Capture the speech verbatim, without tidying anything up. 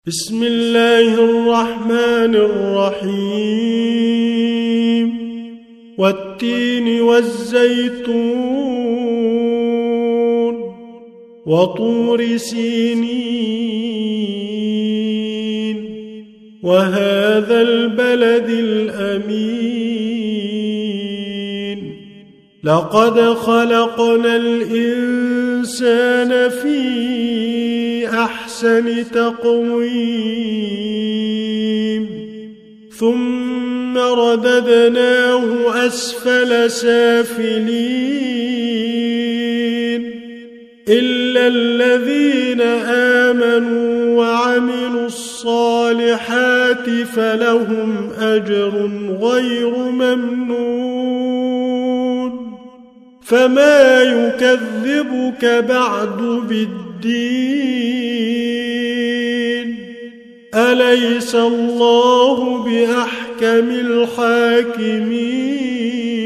بسم الله الرحمن الرحيم والتين والزيتون وطور سينين وهذا البلد الأمين لقد خلقنا الإنسان في أحسن تقويم ثم رددناه أسفل سافلين إلا الذين آمنوا وعملوا الصالحات فلهم أجر غير ممنون فما يكذبك بعد بالدين أليس الله بأحكم الحاكمين